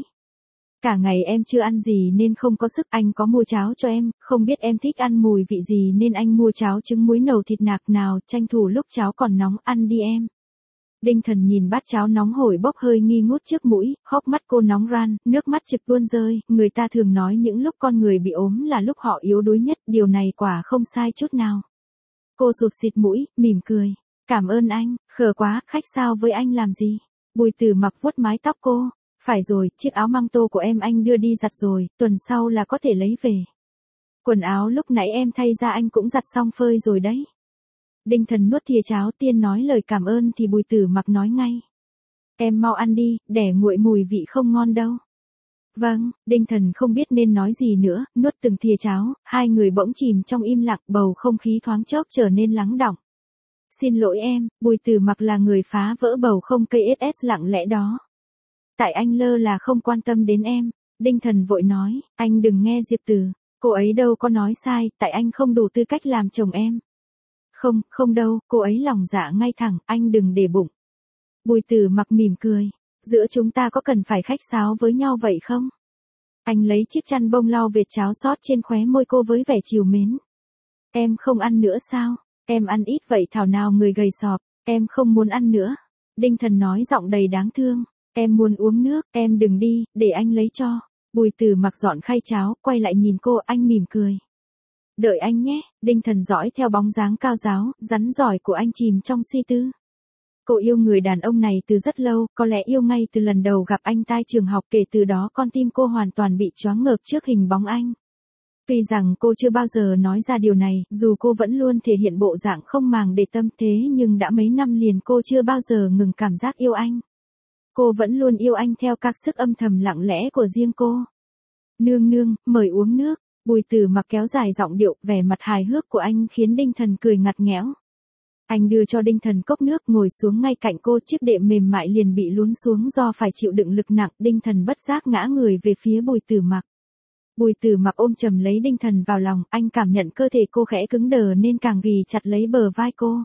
Cả ngày em chưa ăn gì nên không có sức, anh có mua cháo cho em, không biết em thích ăn mùi vị gì nên anh mua cháo trứng muối nầu thịt nạc, nào, tranh thủ lúc cháo còn nóng, ăn đi em. Đinh Thần nhìn bát cháo nóng hổi bốc hơi nghi ngút trước mũi, hốc mắt cô nóng ran, nước mắt trực tuôn rơi, người ta thường nói những lúc con người bị ốm là lúc họ yếu đuối nhất, điều này quả không sai chút nào. Cô sụt sịt mũi, mỉm cười. Cảm ơn anh, khờ quá, khách sao với anh làm gì? Bùi Tử Mặc vuốt mái tóc cô. Phải rồi, chiếc áo măng tô của em anh đưa đi giặt rồi, tuần sau là có thể lấy về. Quần áo lúc nãy em thay ra anh cũng giặt xong phơi rồi đấy. Đinh Thần nuốt thìa cháo, tiên nói lời cảm ơn thì Bùi Tử Mặc nói ngay. Em mau ăn đi, để nguội mùi vị không ngon đâu. Vâng, Đinh Thần không biết nên nói gì nữa, nuốt từng thìa cháo, hai người bỗng chìm trong im lặng, bầu không khí thoáng chốc trở nên lắng đọng. Xin lỗi em, Bùi Tử Mặc là người phá vỡ bầu không cây SS lặng lẽ đó. Tại anh lơ là không quan tâm đến em. Đinh Thần vội nói, anh đừng nghe Diệp Tử, cô ấy đâu có nói sai, tại anh không đủ tư cách làm chồng em. Không đâu, cô ấy lòng dạ ngay thẳng, anh đừng để bụng. Bùi Tử Mặc mỉm cười. Giữa chúng ta có cần phải khách sáo với nhau vậy không? Anh lấy chiếc chăn bông lau vệt cháo xót trên khóe môi cô với vẻ trìu mến. Em không ăn nữa sao? Em ăn ít vậy thảo nào người gầy sọp, em không muốn ăn nữa. Đinh Thần nói giọng đầy đáng thương. Em muốn uống nước, em đừng đi, để anh lấy cho. Bùi Tử Mặc dọn khay cháo, quay lại nhìn cô, anh mỉm cười. Đợi anh nhé, Đinh Thần dõi theo bóng dáng cao ráo, rắn giỏi của anh chìm trong suy tư. Cô yêu người đàn ông này từ rất lâu, có lẽ yêu ngay từ lần đầu gặp anh tại trường học, kể từ đó con tim cô hoàn toàn bị choáng ngợp trước hình bóng anh. Tuy rằng cô chưa bao giờ nói ra điều này, dù cô vẫn luôn thể hiện bộ dạng không màng để tâm, thế nhưng đã mấy năm liền cô chưa bao giờ ngừng cảm giác yêu anh. Cô vẫn luôn yêu anh theo các sức âm thầm lặng lẽ của riêng cô. Nương nương, mời uống nước. Bùi Tử Mặc kéo dài giọng điệu, vẻ mặt hài hước của anh khiến Đinh Thần cười ngặt nghẽo. Anh đưa cho Đinh Thần cốc nước, ngồi xuống ngay cạnh cô, chiếc đệm mềm mại liền bị lún xuống do phải chịu đựng lực nặng. Đinh Thần bất giác ngã người về phía Bùi Tử Mặc. Bùi Tử Mặc ôm chầm lấy Đinh Thần vào lòng, anh cảm nhận cơ thể cô khẽ cứng đờ nên càng ghì chặt lấy bờ vai cô.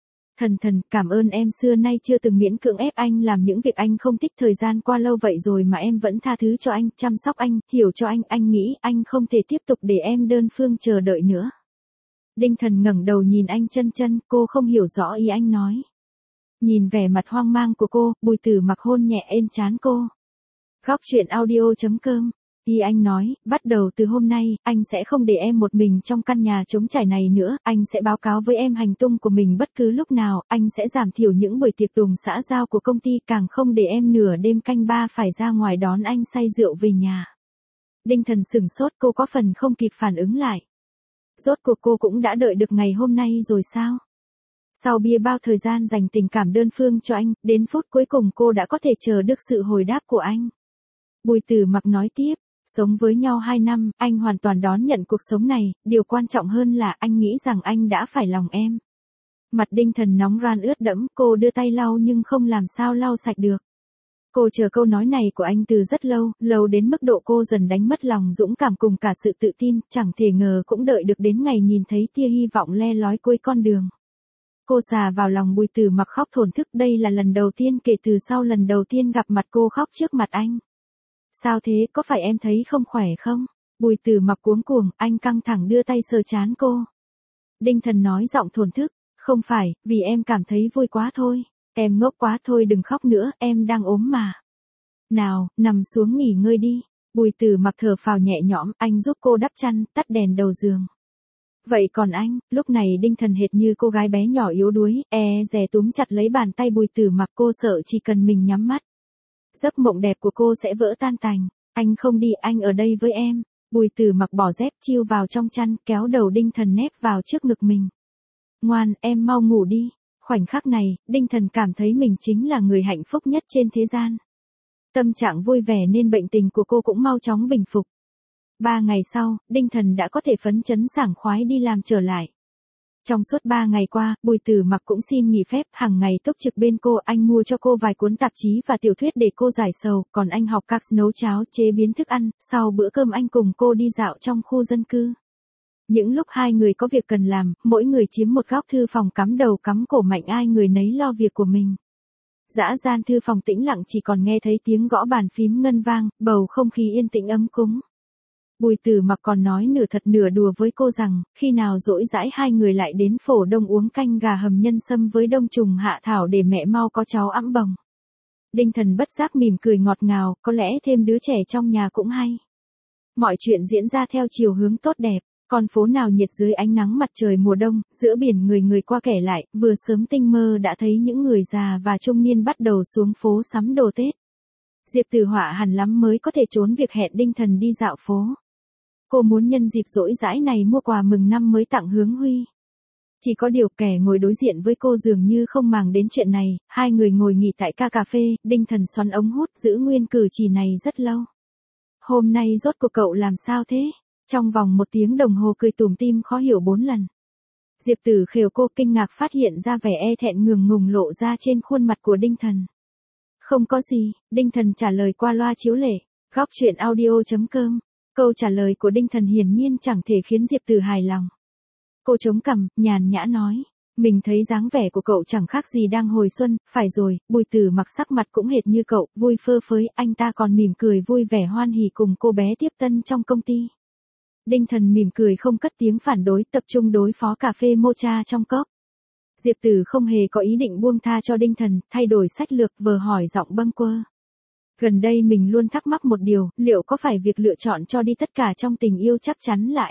Thần, cảm ơn em, xưa nay chưa từng miễn cưỡng ép anh làm những việc anh không thích, thời gian qua lâu vậy rồi mà em vẫn tha thứ cho anh, chăm sóc anh, hiểu cho anh nghĩ anh không thể tiếp tục để em đơn phương chờ đợi nữa. Đinh Thần ngẩng đầu nhìn anh chân, cô không hiểu rõ ý anh nói. Nhìn vẻ mặt hoang mang của cô, Bùi Tử Mặc hôn nhẹ lên trán cô. Góc truyện audio.com. Ý anh nói, bắt đầu từ hôm nay, anh sẽ không để em một mình trong căn nhà trống trải này nữa, anh sẽ báo cáo với em hành tung của mình bất cứ lúc nào, anh sẽ giảm thiểu những buổi tiệc tùng xã giao của công ty, càng không để em nửa đêm canh ba phải ra ngoài đón anh say rượu về nhà. Đinh Thần sửng sốt, cô có phần không kịp phản ứng lại. Rốt cuộc cô cũng đã đợi được ngày hôm nay rồi sao? Sau bia bao thời gian dành tình cảm đơn phương cho anh, đến phút cuối cùng cô đã có thể chờ được sự hồi đáp của anh. Bùi Tử Mặc nói tiếp. Sống với nhau 2 năm, anh hoàn toàn đón nhận cuộc sống này, điều quan trọng hơn là anh nghĩ rằng anh đã phải lòng em. Mặt Đinh Thần nóng ran ướt đẫm, cô đưa tay lau nhưng không làm sao lau sạch được. Cô chờ câu nói này của anh từ rất lâu, lâu đến mức độ cô dần đánh mất lòng dũng cảm cùng cả sự tự tin, chẳng thể ngờ cũng đợi được đến ngày nhìn thấy tia hy vọng le lói cuối con đường. Cô xà vào lòng Bùi Tử Mặc khóc thổn thức, đây là lần đầu tiên kể từ sau lần đầu tiên gặp mặt cô khóc trước mặt anh. Sao thế, có phải em thấy không khỏe không? Bùi Tử Mặc cuống cuồng, anh căng thẳng đưa tay sờ trán cô. Đinh Thần nói giọng thổn thức, không phải, vì em cảm thấy vui quá thôi. Em ngốc quá thôi, đừng khóc nữa, em đang ốm mà. Nào, nằm xuống nghỉ ngơi đi. Bùi Tử Mặc thở phào nhẹ nhõm, anh giúp cô đắp chăn, tắt đèn đầu giường. Vậy còn anh? Lúc này Đinh Thần hệt như cô gái bé nhỏ yếu đuối, dè túm chặt lấy bàn tay Bùi Tử Mặc, cô sợ chỉ cần mình nhắm mắt, giấc mộng đẹp của cô sẽ vỡ tan tành. Anh không đi, anh ở đây với em. Bùi Tử Mặc bỏ dép chiêu vào trong chăn, kéo đầu Đinh Thần nép vào trước ngực mình. Ngoan, em mau ngủ đi. Khoảnh khắc này, Đinh Thần cảm thấy mình chính là người hạnh phúc nhất trên thế gian. Tâm trạng vui vẻ nên bệnh tình của cô cũng mau chóng bình phục. 3 ngày sau, Đinh Thần đã có thể phấn chấn sảng khoái đi làm trở lại. Trong suốt 3 ngày qua, Bùi Tử Mặc cũng xin nghỉ phép, hàng ngày túc trực bên cô, anh mua cho cô vài cuốn tạp chí và tiểu thuyết để cô giải sầu, còn anh học cách nấu cháo, chế biến thức ăn, sau bữa cơm anh cùng cô đi dạo trong khu dân cư. Những lúc hai người có việc cần làm, mỗi người chiếm một góc thư phòng, cắm đầu cắm cổ mạnh ai người nấy lo việc của mình. Dã gian thư phòng tĩnh lặng, chỉ còn nghe thấy tiếng gõ bàn phím ngân vang, bầu không khí yên tĩnh ấm cúng. Bùi Tử Mặc còn nói nửa thật nửa đùa với cô rằng, khi nào rỗi rãi hai người lại đến Phổ Đông uống canh gà hầm nhân sâm với đông trùng hạ thảo để mẹ mau có cháu ẵm bồng. Đinh Thần bất giác mỉm cười ngọt ngào, có lẽ thêm đứa trẻ trong nhà cũng hay. Mọi chuyện diễn ra theo chiều hướng tốt đẹp, con phố nào nhiệt dưới ánh nắng mặt trời mùa đông, giữa biển người qua kẻ lại, vừa sớm tinh mơ đã thấy những người già và trung niên bắt đầu xuống phố sắm đồ Tết. Diệp Tử Họa hẳn lắm mới có thể trốn việc hẹn Đinh Thần đi dạo phố. Cô muốn nhân dịp rỗi rãi này mua quà mừng năm mới tặng Hướng Huy. Chỉ có điều kẻ ngồi đối diện với cô dường như không màng đến chuyện này, hai người ngồi nghỉ tại ca phê, Đinh Thần xoắn ống hút giữ nguyên cử chỉ này rất lâu. Hôm nay rốt cuộc cậu làm sao thế? Trong vòng 1 tiếng đồng hồ cười tủm tỉm khó hiểu 4 lần. Diệp Tử khều cô kinh ngạc phát hiện ra vẻ thẹn ngượng ngùng lộ ra trên khuôn mặt của Đinh Thần. Không có gì, Đinh Thần trả lời qua loa chiếu lệ. Góc truyện audio.com. Câu trả lời của Đinh Thần hiển nhiên chẳng thể khiến Diệp Tử hài lòng. Cô chống cằm, nhàn nhã nói. Mình thấy dáng vẻ của cậu chẳng khác gì đang hồi xuân, phải rồi, Bùi Tử Mặc sắc mặt cũng hệt như cậu, vui phơ phới, anh ta còn mỉm cười vui vẻ hoan hỉ cùng cô bé tiếp tân trong công ty. Đinh Thần mỉm cười không cất tiếng phản đối, tập trung đối phó cà phê mocha trong cốc. Diệp Tử không hề có ý định buông tha cho Đinh Thần, thay đổi sách lược, vừa hỏi giọng bâng quơ. Gần đây mình luôn thắc mắc một điều, liệu có phải việc lựa chọn cho đi tất cả trong tình yêu chắc chắn là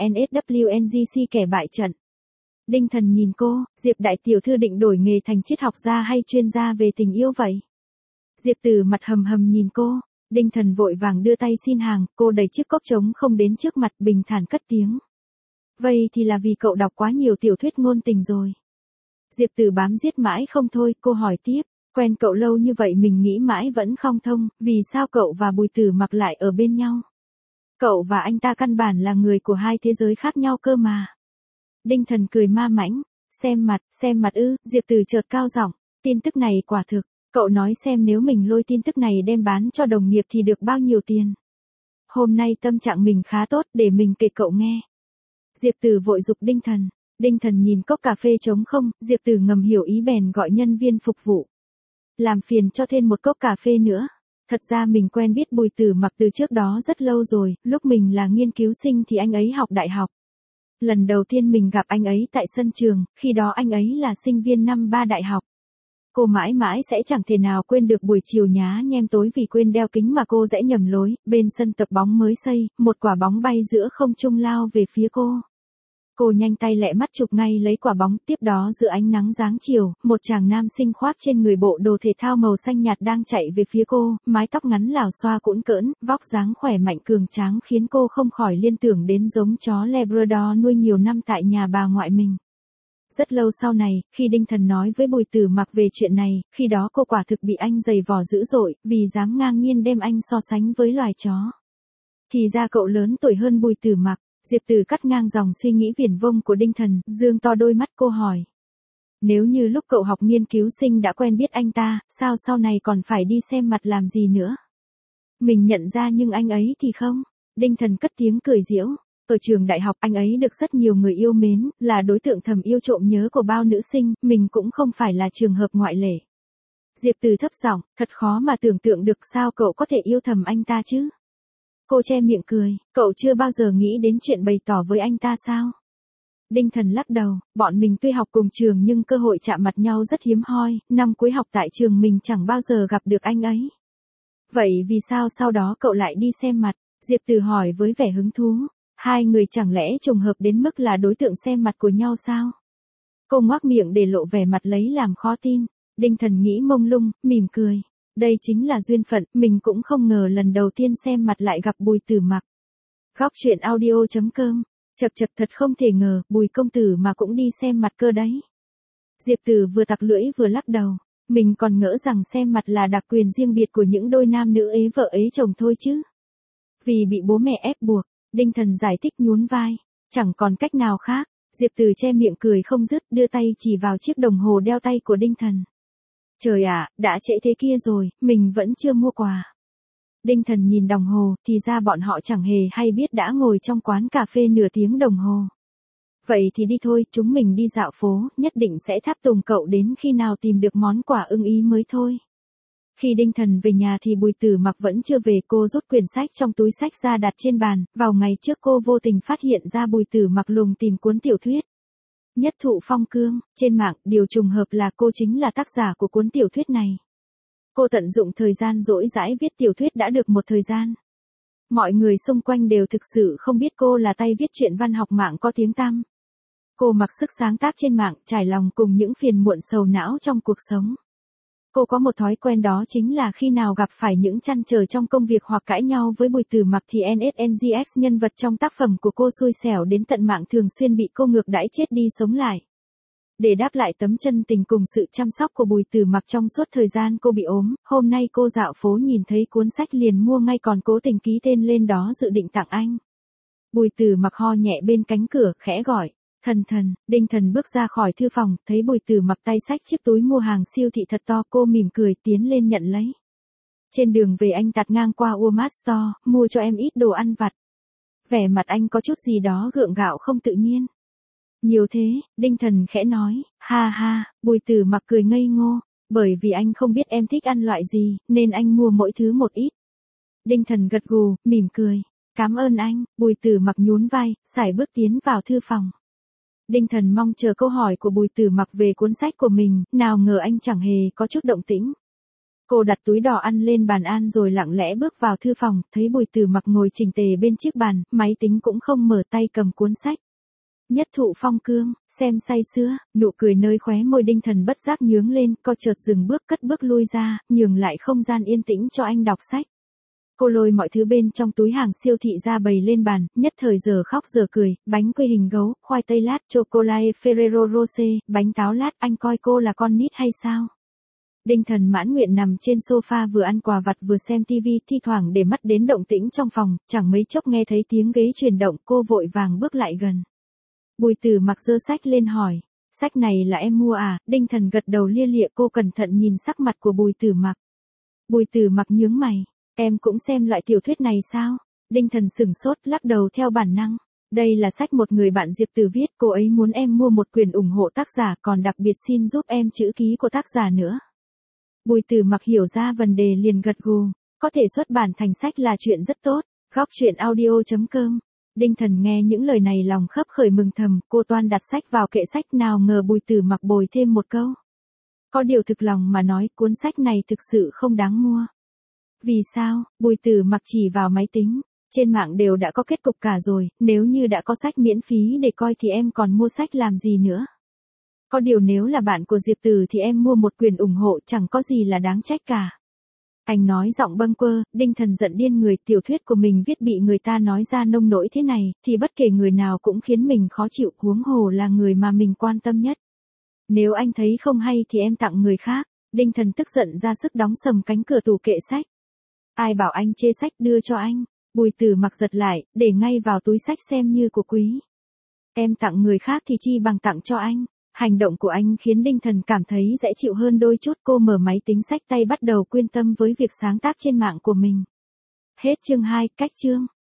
NSWNGC kẻ bại trận? Đinh Thần nhìn cô, Diệp đại tiểu thư định đổi nghề thành triết học gia hay chuyên gia về tình yêu vậy? Diệp Tử mặt hầm hầm nhìn cô, Đinh Thần vội vàng đưa tay xin hàng, cô đẩy chiếc cốc trống không đến trước mặt, bình thản cất tiếng. Vậy thì là vì cậu đọc quá nhiều tiểu thuyết ngôn tình rồi. Diệp Tử bám giết mãi không thôi, cô hỏi tiếp, quen cậu lâu như vậy mình nghĩ mãi vẫn không thông, vì sao cậu và Bùi Tử Mặc lại ở bên nhau? Cậu và anh ta căn bản là người của hai thế giới khác nhau cơ mà. Đinh Thần cười ma mãnh, xem mặt ư, Diệp Tử chợt cao giọng, tin tức này quả thực, cậu nói xem nếu mình lôi tin tức này đem bán cho đồng nghiệp thì được bao nhiêu tiền. Hôm nay tâm trạng mình khá tốt, để mình kể cậu nghe. Diệp Tử vội giục Đinh Thần. Đinh Thần nhìn cốc cà phê trống không, Diệp Tử ngầm hiểu ý bèn gọi nhân viên phục vụ. Làm phiền cho thêm một cốc cà phê nữa. Thật ra mình quen biết Bùi Tử Mặc từ trước đó rất lâu rồi, lúc mình là nghiên cứu sinh thì anh ấy học đại học. Lần đầu tiên mình gặp anh ấy tại sân trường, khi đó anh ấy là sinh viên năm 3 đại học. Cô mãi mãi sẽ chẳng thể nào quên được buổi chiều nhá nhem tối vì quên đeo kính mà cô rẽ nhầm lối, bên sân tập bóng mới xây, một quả bóng bay giữa không trung lao về phía cô. Cô nhanh tay lẹ mắt chụp ngay lấy quả bóng, tiếp đó giữa ánh nắng giáng chiều, một chàng nam sinh khoác trên người bộ đồ thể thao màu xanh nhạt đang chạy về phía cô, mái tóc ngắn lảo xoa cũn cỡn, vóc dáng khỏe mạnh cường tráng khiến cô không khỏi liên tưởng đến giống chó Labrador nuôi nhiều năm tại nhà bà ngoại mình. Rất lâu sau này, khi Đinh Thần nói với Bùi Tử Mặc về chuyện này, khi đó cô quả thực bị anh giày vò dữ dội, vì dám ngang nhiên đem anh so sánh với loài chó. Thì ra cậu lớn tuổi hơn Bùi Tử Mặc. Diệp Tử cắt ngang dòng suy nghĩ viển vông của Đinh Thần, dương to đôi mắt cô hỏi. Nếu như lúc cậu học nghiên cứu sinh đã quen biết anh ta, sao sau này còn phải đi xem mặt làm gì nữa? Mình nhận ra nhưng anh ấy thì không. Đinh Thần cất tiếng cười giễu. Ở trường đại học anh ấy được rất nhiều người yêu mến, là đối tượng thầm yêu trộm nhớ của bao nữ sinh, mình cũng không phải là trường hợp ngoại lệ. Diệp Tử thấp giọng, thật khó mà tưởng tượng được sao cậu có thể yêu thầm anh ta chứ? Cô che miệng cười, cậu chưa bao giờ nghĩ đến chuyện bày tỏ với anh ta sao? Đinh Thần lắc đầu, bọn mình tuy học cùng trường nhưng cơ hội chạm mặt nhau rất hiếm hoi, năm cuối học tại trường mình chẳng bao giờ gặp được anh ấy. Vậy vì sao sau đó cậu lại đi xem mặt? Diệp Tử hỏi với vẻ hứng thú, hai người chẳng lẽ trùng hợp đến mức là đối tượng xem mặt của nhau sao? Cô ngoác miệng để lộ vẻ mặt lấy làm khó tin, Đinh Thần nghĩ mông lung, mỉm cười. Đây chính là duyên phận, mình cũng không ngờ lần đầu tiên xem mặt lại gặp Bùi Tử Mặc. Góc truyện audio.com, chật thật không thể ngờ, Bùi công tử mà cũng đi xem mặt cơ đấy. Diệp Tử vừa tặc lưỡi vừa lắc đầu, mình còn ngỡ rằng xem mặt là đặc quyền riêng biệt của những đôi nam nữ ế vợ ế chồng thôi chứ. Vì bị bố mẹ ép buộc, Đinh Thần giải thích nhún vai, chẳng còn cách nào khác. Diệp Tử che miệng cười không dứt, đưa tay chỉ vào chiếc đồng hồ đeo tay của Đinh Thần. Trời ạ, đã trễ thế kia rồi, mình vẫn chưa mua quà. Đinh Thần nhìn đồng hồ, thì ra bọn họ chẳng hề hay biết đã ngồi trong quán cà phê nửa tiếng đồng hồ. Vậy thì đi thôi, chúng mình đi dạo phố, nhất định sẽ tháp tùng cậu đến khi nào tìm được món quà ưng ý mới thôi. Khi Đinh Thần về nhà thì Bùi Tử Mặc vẫn chưa về, cô rút quyển sách trong túi sách ra đặt trên bàn, vào ngày trước cô vô tình phát hiện ra Bùi Tử Mặc lùng tìm cuốn tiểu thuyết. Nhất thụ phong cương, trên mạng, điều trùng hợp là cô chính là tác giả của cuốn tiểu thuyết này. Cô tận dụng thời gian rỗi rãi viết tiểu thuyết đã được một thời gian. Mọi người xung quanh đều thực sự không biết cô là tay viết truyện văn học mạng có tiếng tăm. Cô mặc sức sáng tác trên mạng, trải lòng cùng những phiền muộn sầu não trong cuộc sống. Cô có một thói quen đó chính là khi nào gặp phải những trăn trở trong công việc hoặc cãi nhau với Bùi Tử Mặc thì NSNGX nhân vật trong tác phẩm của cô xui xẻo đến tận mạng thường xuyên bị cô ngược đãi chết đi sống lại. Để đáp lại tấm chân tình cùng sự chăm sóc của Bùi Tử Mặc trong suốt thời gian cô bị ốm, hôm nay cô dạo phố nhìn thấy cuốn sách liền mua ngay còn cố tình ký tên lên đó dự định tặng anh. Bùi Tử Mặc ho nhẹ bên cánh cửa, khẽ gọi. Thần, Đinh Thần bước ra khỏi thư phòng, thấy Bùi Tử Mặc tay xách chiếc túi mua hàng siêu thị thật to, cô mỉm cười tiến lên nhận lấy. Trên đường về anh tạt ngang qua Walmart Store, mua cho em ít đồ ăn vặt. Vẻ mặt anh có chút gì đó gượng gạo không tự nhiên. Nhiều thế, Đinh Thần khẽ nói, ha ha, Bùi Tử Mặc cười ngây ngô, bởi vì anh không biết em thích ăn loại gì, nên anh mua mỗi thứ một ít. Đinh Thần gật gù, mỉm cười, cảm ơn anh, Bùi Tử Mặc nhún vai, sải bước tiến vào thư phòng. Đinh Thần mong chờ câu hỏi của Bùi Tử Mặc về cuốn sách của mình, nào ngờ anh chẳng hề có chút động tĩnh. Cô đặt túi đỏ ăn lên bàn ăn rồi lặng lẽ bước vào thư phòng, thấy Bùi Tử Mặc ngồi chỉnh tề bên chiếc bàn, máy tính cũng không mở, tay cầm cuốn sách. Nhất thụ phong cương, xem say sưa, nụ cười nơi khóe môi Đinh Thần bất giác nhướng lên, co chợt dừng bước cất bước lui ra, nhường lại không gian yên tĩnh cho anh đọc sách. Cô lôi mọi thứ bên trong túi hàng siêu thị ra bày lên bàn, nhất thời giờ khóc giờ cười, bánh quy hình gấu, khoai tây lát, chocolate Ferrero Rocher, bánh táo lát, anh coi cô là con nít hay sao? Đinh Thần mãn nguyện nằm trên sofa vừa ăn quà vặt vừa xem tivi, thi thoảng để mắt đến động tĩnh trong phòng, chẳng mấy chốc nghe thấy tiếng ghế chuyển động, cô vội vàng bước lại gần. Bùi Tử Mặc giơ sách lên hỏi, sách này là em mua à? Đinh Thần gật đầu lia lịa, cô cẩn thận nhìn sắc mặt của Bùi Tử Mặc. Bùi Tử Mặc nhướng mày, em cũng xem loại tiểu thuyết này sao? Đinh Thần sửng sốt, lắc đầu theo bản năng. Đây là sách một người bạn Diệp Từ viết, cô ấy muốn em mua một quyển ủng hộ tác giả, còn đặc biệt xin giúp em chữ ký của tác giả nữa. Bùi Tử Mặc hiểu ra vấn đề liền gật gù, có thể xuất bản thành sách là chuyện rất tốt. Góc truyện audio.com. Đinh Thần nghe những lời này lòng khấp khởi mừng thầm, cô toan đặt sách vào kệ sách, nào ngờ Bùi Tử Mặc bồi thêm một câu. Có điều thực lòng mà nói, cuốn sách này thực sự không đáng mua. Vì sao? Bùi Tử Mặc chỉ vào máy tính. Trên mạng đều đã có kết cục cả rồi, nếu như đã có sách miễn phí để coi thì em còn mua sách làm gì nữa. Có điều nếu là bạn của Diệp Từ thì em mua một quyền ủng hộ, chẳng có gì là đáng trách cả. Anh nói giọng bâng quơ, Đinh Thần giận điên người, tiểu thuyết của mình viết bị người ta nói ra nông nỗi thế này, thì bất kể người nào cũng khiến mình khó chịu, huống hồ là người mà mình quan tâm nhất. Nếu anh thấy không hay thì em tặng người khác. Đinh Thần tức giận ra sức đóng sầm cánh cửa tủ kệ sách. Ai bảo anh chê sách, đưa cho anh. Bùi Tử Mặc giật lại, để ngay vào túi sách xem như của quý. Em tặng người khác thì chi bằng tặng cho anh. Hành động của anh khiến Đinh Thần cảm thấy dễ chịu hơn đôi chút, cô mở máy tính sách tay bắt đầu quyên tâm với việc sáng tác trên mạng của mình. Hết chương 2, cách chương.